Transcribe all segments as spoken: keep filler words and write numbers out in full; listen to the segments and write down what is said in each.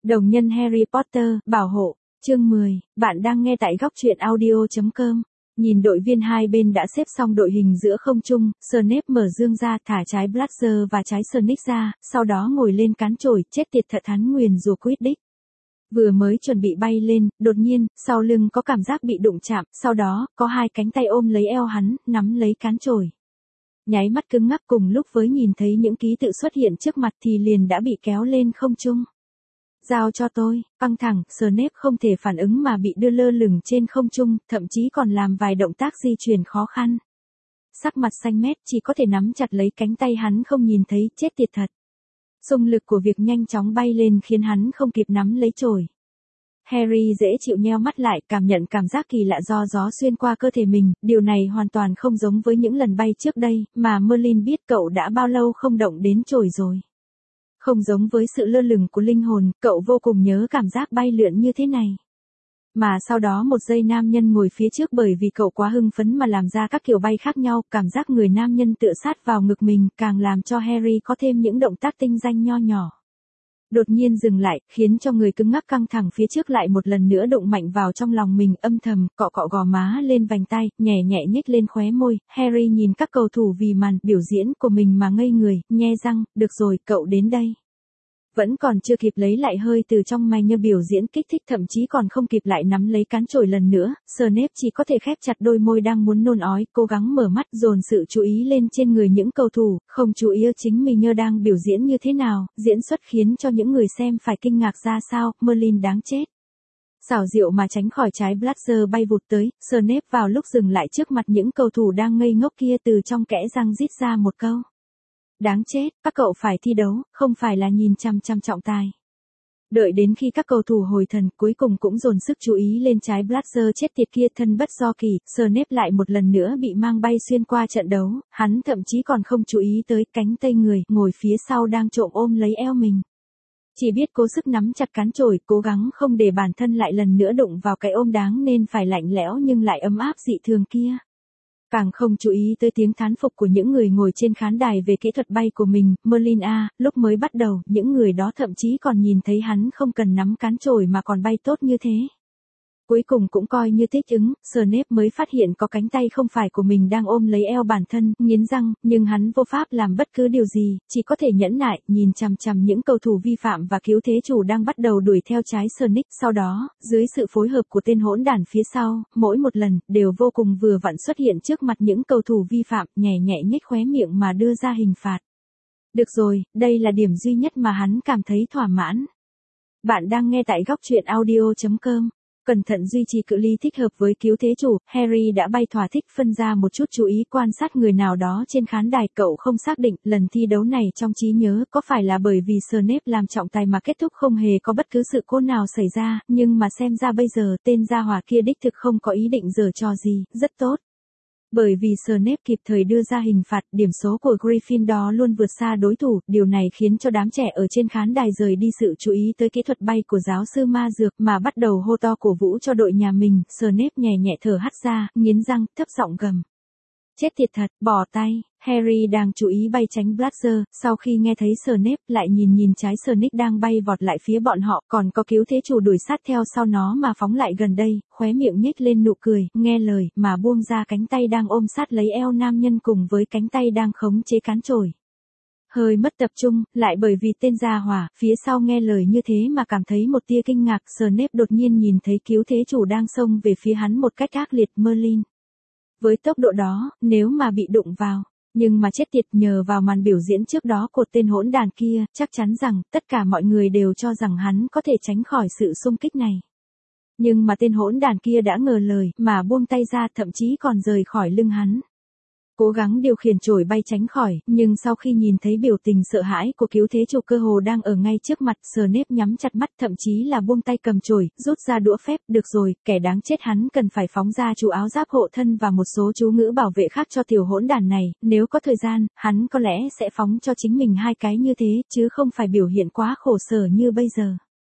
Đồng nhân Harry Potter, bảo hộ, chương mười, bạn đang nghe tại góc truyện audio.com. Nhìn đội viên hai bên đã xếp xong đội hình giữa không trung, Snape mở dương ra thả trái Blaster và trái Sonic ra, sau đó ngồi lên cán chổi, chết tiệt thật hắn nguyền rủa Quidditch. Vừa mới chuẩn bị bay lên, đột nhiên, sau lưng có cảm giác bị đụng chạm, sau đó, có hai cánh tay ôm lấy eo hắn, nắm lấy cán chổi. Nháy mắt cứng ngắc cùng lúc với nhìn thấy những ký tự xuất hiện trước mặt thì liền đã bị kéo lên không trung. Giao cho tôi, căng thẳng, Snape không thể phản ứng mà bị đưa lơ lửng trên không trung, thậm chí còn làm vài động tác di chuyển khó khăn. Sắc mặt xanh mét chỉ có thể nắm chặt lấy cánh tay hắn không nhìn thấy, chết tiệt thật. Xung lực của việc nhanh chóng bay lên khiến hắn không kịp nắm lấy chổi. Harry dễ chịu nheo mắt lại, cảm nhận cảm giác kỳ lạ do gió xuyên qua cơ thể mình, điều này hoàn toàn không giống với những lần bay trước đây, mà Merlin biết cậu đã bao lâu không động đến chổi rồi. Không giống với sự lơ lửng của linh hồn, cậu vô cùng nhớ cảm giác bay lượn như thế này. Mà sau đó một giây nam nhân ngồi phía trước bởi vì cậu quá hưng phấn mà làm ra các kiểu bay khác nhau, cảm giác người nam nhân tựa sát vào ngực mình, càng làm cho Harry có thêm những động tác tinh danh nho nhỏ. Đột nhiên dừng lại, khiến cho người cứng ngắc căng thẳng phía trước lại một lần nữa đụng mạnh vào trong lòng mình, âm thầm, cọ cọ gò má lên vành tai, nhẹ nhẹ nhếch lên khóe môi. Harry nhìn các cầu thủ vì màn biểu diễn của mình mà ngây người, nhe răng, được rồi, cậu đến đây. Vẫn còn chưa kịp lấy lại hơi từ trong mày như biểu diễn kích thích, thậm chí còn không kịp lại nắm lấy cán chổi lần nữa, Snape chỉ có thể khép chặt đôi môi đang muốn nôn ói, cố gắng mở mắt dồn sự chú ý lên trên người những cầu thủ, không chú ý chính mình như đang biểu diễn như thế nào, diễn xuất khiến cho những người xem phải kinh ngạc ra sao, Merlin đáng chết. Xảo diệu mà tránh khỏi trái Blaster bay vụt tới, Snape vào lúc dừng lại trước mặt những cầu thủ đang ngây ngốc kia từ trong kẽ răng rít ra một câu. Đáng chết, các cậu phải thi đấu, không phải là nhìn chăm chăm trọng tài. Đợi đến khi các cầu thủ hồi thần cuối cùng cũng dồn sức chú ý lên trái Blaster chết tiệt kia, thân bất do kỳ, Snape lại một lần nữa bị mang bay xuyên qua trận đấu, hắn thậm chí còn không chú ý tới cánh tay người ngồi phía sau đang trộm ôm lấy eo mình. Chỉ biết cố sức nắm chặt cán chổi, cố gắng không để bản thân lại lần nữa đụng vào cái ôm đáng nên phải lạnh lẽo nhưng lại ấm áp dị thường kia. Càng không chú ý tới tiếng thán phục của những người ngồi trên khán đài về kỹ thuật bay của mình, Merlin à, lúc mới bắt đầu, những người đó thậm chí còn nhìn thấy hắn không cần nắm cán chổi mà còn bay tốt như thế. Cuối cùng cũng coi như thích ứng, Snape mới phát hiện có cánh tay không phải của mình đang ôm lấy eo bản thân, nghiến răng, nhưng hắn vô pháp làm bất cứ điều gì, chỉ có thể nhẫn nại, nhìn chằm chằm những cầu thủ vi phạm và cứu thế chủ đang bắt đầu đuổi theo trái Sonic, sau đó, dưới sự phối hợp của tên hỗn đản phía sau, mỗi một lần, đều vô cùng vừa vặn xuất hiện trước mặt những cầu thủ vi phạm, nhẹ nhẹ nhếch khóe miệng mà đưa ra hình phạt. Được rồi, đây là điểm duy nhất mà hắn cảm thấy thỏa mãn. Bạn đang nghe tại góc truyện audio.com. Cẩn thận duy trì cự ly thích hợp với cứu thế chủ, Harry đã bay thỏa thích phân ra một chút chú ý quan sát người nào đó trên khán đài, cậu không xác định lần thi đấu này trong trí nhớ có phải là bởi vì Snape làm trọng tài mà kết thúc không hề có bất cứ sự cố nào xảy ra, nhưng mà xem ra bây giờ tên gia hỏa kia đích thực không có ý định giở trò gì, rất tốt. Bởi vì Snape kịp thời đưa ra hình phạt, điểm số của Gryffindor luôn vượt xa đối thủ, điều này khiến cho đám trẻ ở trên khán đài rời đi sự chú ý tới kỹ thuật bay của giáo sư ma dược mà bắt đầu hô to cổ vũ cho đội nhà mình. Snape nhẹ nhẹ thở hắt ra, nghiến răng, thấp giọng gầm. Chết tiệt thật, bỏ tay. Harry đang chú ý bay tránh Blaster, sau khi nghe thấy Snape lại nhìn nhìn trái Sonic đang bay vọt lại phía bọn họ, còn có cứu thế chủ đuổi sát theo sau nó mà phóng lại gần đây, khóe miệng nhếch lên nụ cười, nghe lời, mà buông ra cánh tay đang ôm sát lấy eo nam nhân cùng với cánh tay đang khống chế cán chổi. Hơi mất tập trung, lại bởi vì tên gia hỏa, phía sau nghe lời như thế mà cảm thấy một tia kinh ngạc, Snape đột nhiên nhìn thấy cứu thế chủ đang xông về phía hắn một cách ác liệt, Merlin. Với tốc độ đó, nếu mà bị đụng vào, nhưng mà chết tiệt, nhờ vào màn biểu diễn trước đó của tên hỗn đàn kia, chắc chắn rằng, tất cả mọi người đều cho rằng hắn có thể tránh khỏi sự xung kích này. Nhưng mà tên hỗn đàn kia đã ngờ lời, mà buông tay ra, thậm chí còn rời khỏi lưng hắn. Cố gắng điều khiển chổi bay tránh khỏi, nhưng sau khi nhìn thấy biểu tình sợ hãi của cứu thế chủ cơ hồ đang ở ngay trước mặt, Snape nhắm chặt mắt, thậm chí là buông tay cầm chổi, rút ra đũa phép, được rồi, kẻ đáng chết, hắn cần phải phóng ra chú áo giáp hộ thân và một số chú ngữ bảo vệ khác cho tiểu hỗn đàn này, nếu có thời gian, hắn có lẽ sẽ phóng cho chính mình hai cái như thế, chứ không phải biểu hiện quá khổ sở như bây giờ.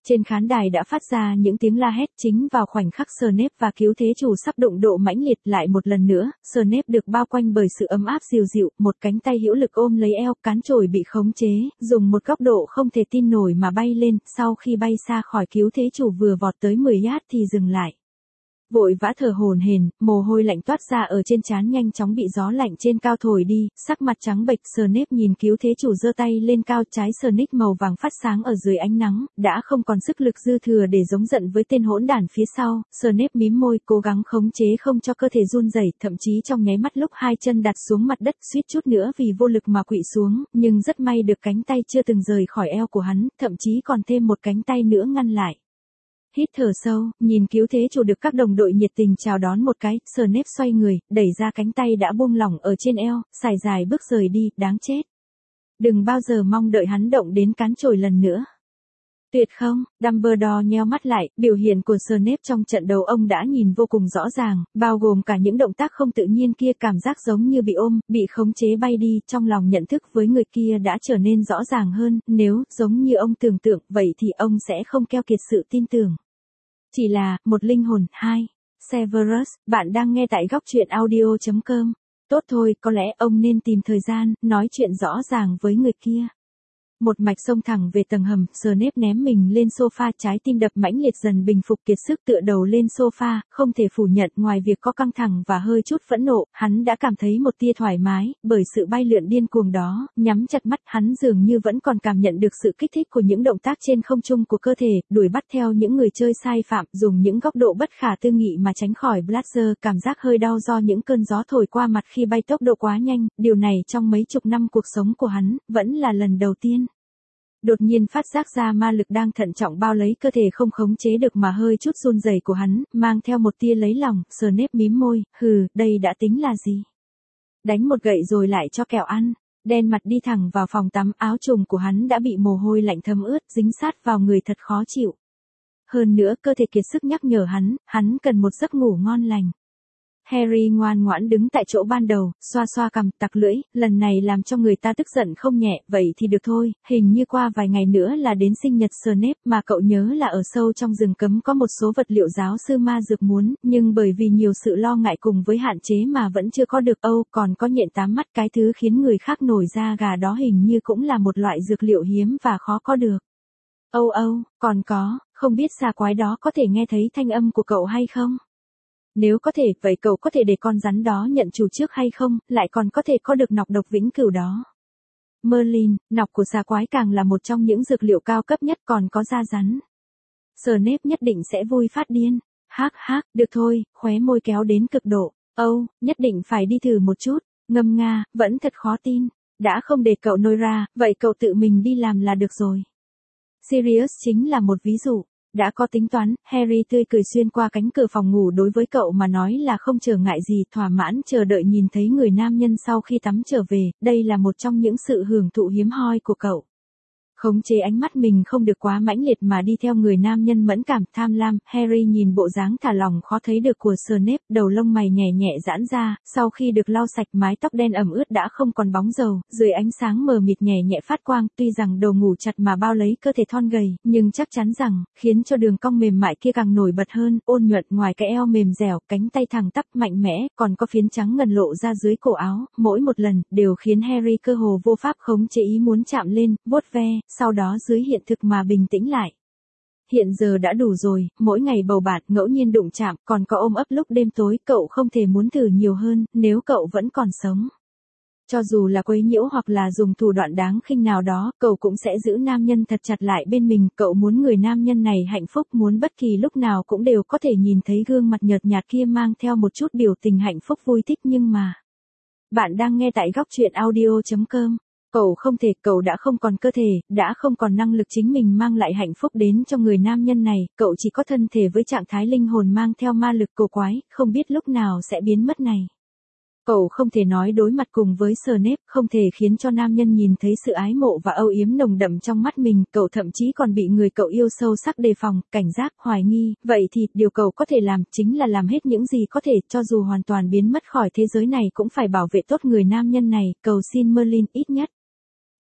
Trên khán đài đã phát ra những tiếng la hét. Chính vào khoảnh khắc Snape và cứu thế chủ sắp đụng độ mãnh liệt lại một lần nữa, Snape được bao quanh bởi sự ấm áp dịu dịu, một cánh tay hữu lực ôm lấy eo, cán chổi bị khống chế, dùng một góc độ không thể tin nổi mà bay lên, sau khi bay xa khỏi cứu thế chủ vừa vọt tới mười yard thì dừng lại. Vội vã thở hổn hển, mồ hôi lạnh toát ra ở trên trán nhanh chóng bị gió lạnh trên cao thổi đi, sắc mặt trắng bệch. Snape nhìn cứu thế chủ giơ tay lên cao, trái Sonic màu vàng phát sáng ở dưới ánh nắng, đã không còn sức lực dư thừa để giống giận với tên hỗn đản phía sau. Snape mím môi, cố gắng khống chế không cho cơ thể run rẩy, thậm chí trong nháy mắt lúc hai chân đặt xuống mặt đất, suýt chút nữa vì vô lực mà quỵ xuống, nhưng rất may được cánh tay chưa từng rời khỏi eo của hắn, thậm chí còn thêm một cánh tay nữa ngăn lại. Hít thở sâu, nhìn cứu thế chủ được các đồng đội nhiệt tình chào đón một cái, Snape xoay người, đẩy ra cánh tay đã buông lỏng ở trên eo, sải dài bước rời đi, đáng chết. Đừng bao giờ mong đợi hắn động đến cán chổi lần nữa. Tuyệt không, Dumbledore nheo mắt lại, biểu hiện của Snape trong trận đấu ông đã nhìn vô cùng rõ ràng, bao gồm cả những động tác không tự nhiên kia, cảm giác giống như bị ôm, bị khống chế bay đi, trong lòng nhận thức với người kia đã trở nên rõ ràng hơn, nếu, giống như ông tưởng tượng, vậy thì ông sẽ không keo kiệt sự tin tưởng. Chỉ là, một linh hồn, hai. Severus, bạn đang nghe tại góc truyện audio chấm com. Tốt thôi, có lẽ ông nên tìm thời gian, nói chuyện rõ ràng với người kia. Một mạch xông thẳng về tầng hầm, Snape ném mình lên sofa, trái tim đập mãnh liệt dần bình phục, kiệt sức tựa đầu lên sofa, không thể phủ nhận, ngoài việc có căng thẳng và hơi chút phẫn nộ, hắn đã cảm thấy một tia thoải mái, bởi sự bay lượn điên cuồng đó, nhắm chặt mắt, hắn dường như vẫn còn cảm nhận được sự kích thích của những động tác trên không trung của cơ thể, đuổi bắt theo những người chơi sai phạm, dùng những góc độ bất khả tư nghị mà tránh khỏi Blazer, cảm giác hơi đau do những cơn gió thổi qua mặt khi bay tốc độ quá nhanh, điều này trong mấy chục năm cuộc sống của hắn, vẫn là lần đầu tiên. Đột nhiên phát giác ra ma lực đang thận trọng bao lấy cơ thể không khống chế được mà hơi chút run rẩy của hắn, mang theo một tia lấy lòng. Snape mím môi, hừ, đây đã tính là gì? Đánh một gậy rồi lại cho kẹo ăn. Đen mặt đi thẳng vào phòng tắm, áo trùng của hắn đã bị mồ hôi lạnh thấm ướt, dính sát vào người thật khó chịu. Hơn nữa cơ thể kiệt sức nhắc nhở hắn, hắn cần một giấc ngủ ngon lành. Harry ngoan ngoãn đứng tại chỗ ban đầu, xoa xoa cằm, tặc lưỡi, lần này làm cho người ta tức giận không nhẹ, vậy thì được thôi, hình như qua vài ngày nữa là đến sinh nhật Snape, mà cậu nhớ là ở sâu trong rừng cấm có một số vật liệu giáo sư ma dược muốn, nhưng bởi vì nhiều sự lo ngại cùng với hạn chế mà vẫn chưa có được. Âu, còn có nhện tám mắt, cái thứ khiến người khác nổi da gà đó hình như cũng là một loại dược liệu hiếm và khó có được. Âu âu, còn có, không biết xà quái đó có thể nghe thấy thanh âm của cậu hay không? Nếu có thể, vậy cậu có thể để con rắn đó nhận chủ trước hay không, lại còn có thể có được nọc độc vĩnh cửu đó. Merlin, nọc của xà quái càng là một trong những dược liệu cao cấp nhất, còn có da rắn. Snape nhất định sẽ vui phát điên. Hác hác, được thôi, khóe môi kéo đến cực độ. Âu, nhất định phải đi thử một chút. Ngâm nga, vẫn thật khó tin. Đã không để cậu nôi ra, vậy cậu tự mình đi làm là được rồi. Sirius chính là một ví dụ. Đã có tính toán, Harry tươi cười xuyên qua cánh cửa phòng ngủ, đối với cậu mà nói là không trở ngại gì, thỏa mãn chờ đợi nhìn thấy người nam nhân sau khi tắm trở về, đây là một trong những sự hưởng thụ hiếm hoi của cậu. Khống chế ánh mắt mình không được quá mãnh liệt mà đi theo người nam nhân mẫn cảm, tham lam. Harry nhìn bộ dáng thả lỏng khó thấy được của Snape, đầu lông mày nhẹ nhẹ giãn ra, sau khi được lau sạch mái tóc đen ẩm ướt đã không còn bóng dầu, dưới ánh sáng mờ mịt nhẹ nhẹ phát quang, tuy rằng đồ ngủ chặt mà bao lấy cơ thể thon gầy, nhưng chắc chắn rằng, khiến cho đường cong mềm mại kia càng nổi bật hơn, ôn nhuận. Ngoài cái eo mềm dẻo, cánh tay thẳng tắp mạnh mẽ, còn có phiến trắng ngần lộ ra dưới cổ áo, mỗi một lần, đều khiến Harry cơ hồ vô pháp khống chế ý muốn chạm lên, vuốt ve, sau đó dưới hiện thực mà bình tĩnh lại. Hiện giờ đã đủ rồi, mỗi ngày bầu bạn, ngẫu nhiên đụng chạm, còn có ôm ấp lúc đêm tối, cậu không thể muốn thử nhiều hơn, nếu cậu vẫn còn sống. Cho dù là quấy nhiễu hoặc là dùng thủ đoạn đáng khinh nào đó, cậu cũng sẽ giữ nam nhân thật chặt lại bên mình, cậu muốn người nam nhân này hạnh phúc, muốn bất kỳ lúc nào cũng đều có thể nhìn thấy gương mặt nhợt nhạt kia mang theo một chút biểu tình hạnh phúc vui thích. Nhưng mà, bạn đang nghe tại góc truyện audio chấm com. Cậu không thể, cậu đã không còn cơ thể, đã không còn năng lực chính mình mang lại hạnh phúc đến cho người nam nhân này, cậu chỉ có thân thể với trạng thái linh hồn mang theo ma lực cổ quái, không biết lúc nào sẽ biến mất này. Cậu không thể nói đối mặt cùng với Snape, không thể khiến cho nam nhân nhìn thấy sự ái mộ và âu yếm nồng đậm trong mắt mình, cậu thậm chí còn bị người cậu yêu sâu sắc đề phòng, cảnh giác, hoài nghi, vậy thì, điều cậu có thể làm, chính là làm hết những gì có thể, cho dù hoàn toàn biến mất khỏi thế giới này cũng phải bảo vệ tốt người nam nhân này, cầu xin Merlin ít nhất.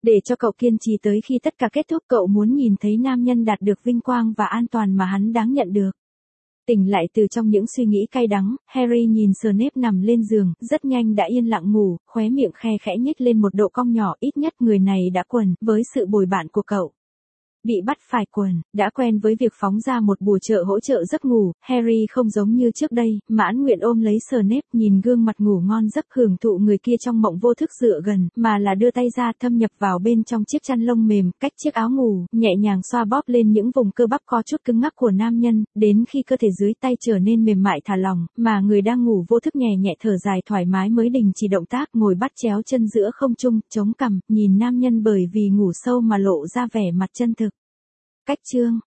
Để cho cậu kiên trì tới khi tất cả kết thúc, cậu muốn nhìn thấy nam nhân đạt được vinh quang và an toàn mà hắn đáng nhận được. Tỉnh lại từ trong những suy nghĩ cay đắng, Harry nhìn Snape nằm lên giường, rất nhanh đã yên lặng ngủ, khóe miệng khe khẽ nhếch lên một độ cong nhỏ, ít nhất người này đã quần với sự bồi bạn của cậu. Bị bắt phải quần, đã quen với việc phóng ra một bùa trợ hỗ trợ giấc ngủ, Harry không giống như trước đây, mãn nguyện ôm lấy Snape, nhìn gương mặt ngủ ngon giấc hưởng thụ người kia trong mộng vô thức dựa gần, mà là đưa tay ra thâm nhập vào bên trong chiếc chăn lông mềm, cách chiếc áo ngủ, nhẹ nhàng xoa bóp lên những vùng cơ bắp có chút cứng ngắc của nam nhân, đến khi cơ thể dưới tay trở nên mềm mại thả lỏng, mà người đang ngủ vô thức nhẹ nhẹ thở dài thoải mái mới đình chỉ động tác, ngồi bắt chéo chân giữa không trung, chống cằm, nhìn nam nhân bởi vì ngủ sâu mà lộ ra vẻ mặt chân thực. Cách chương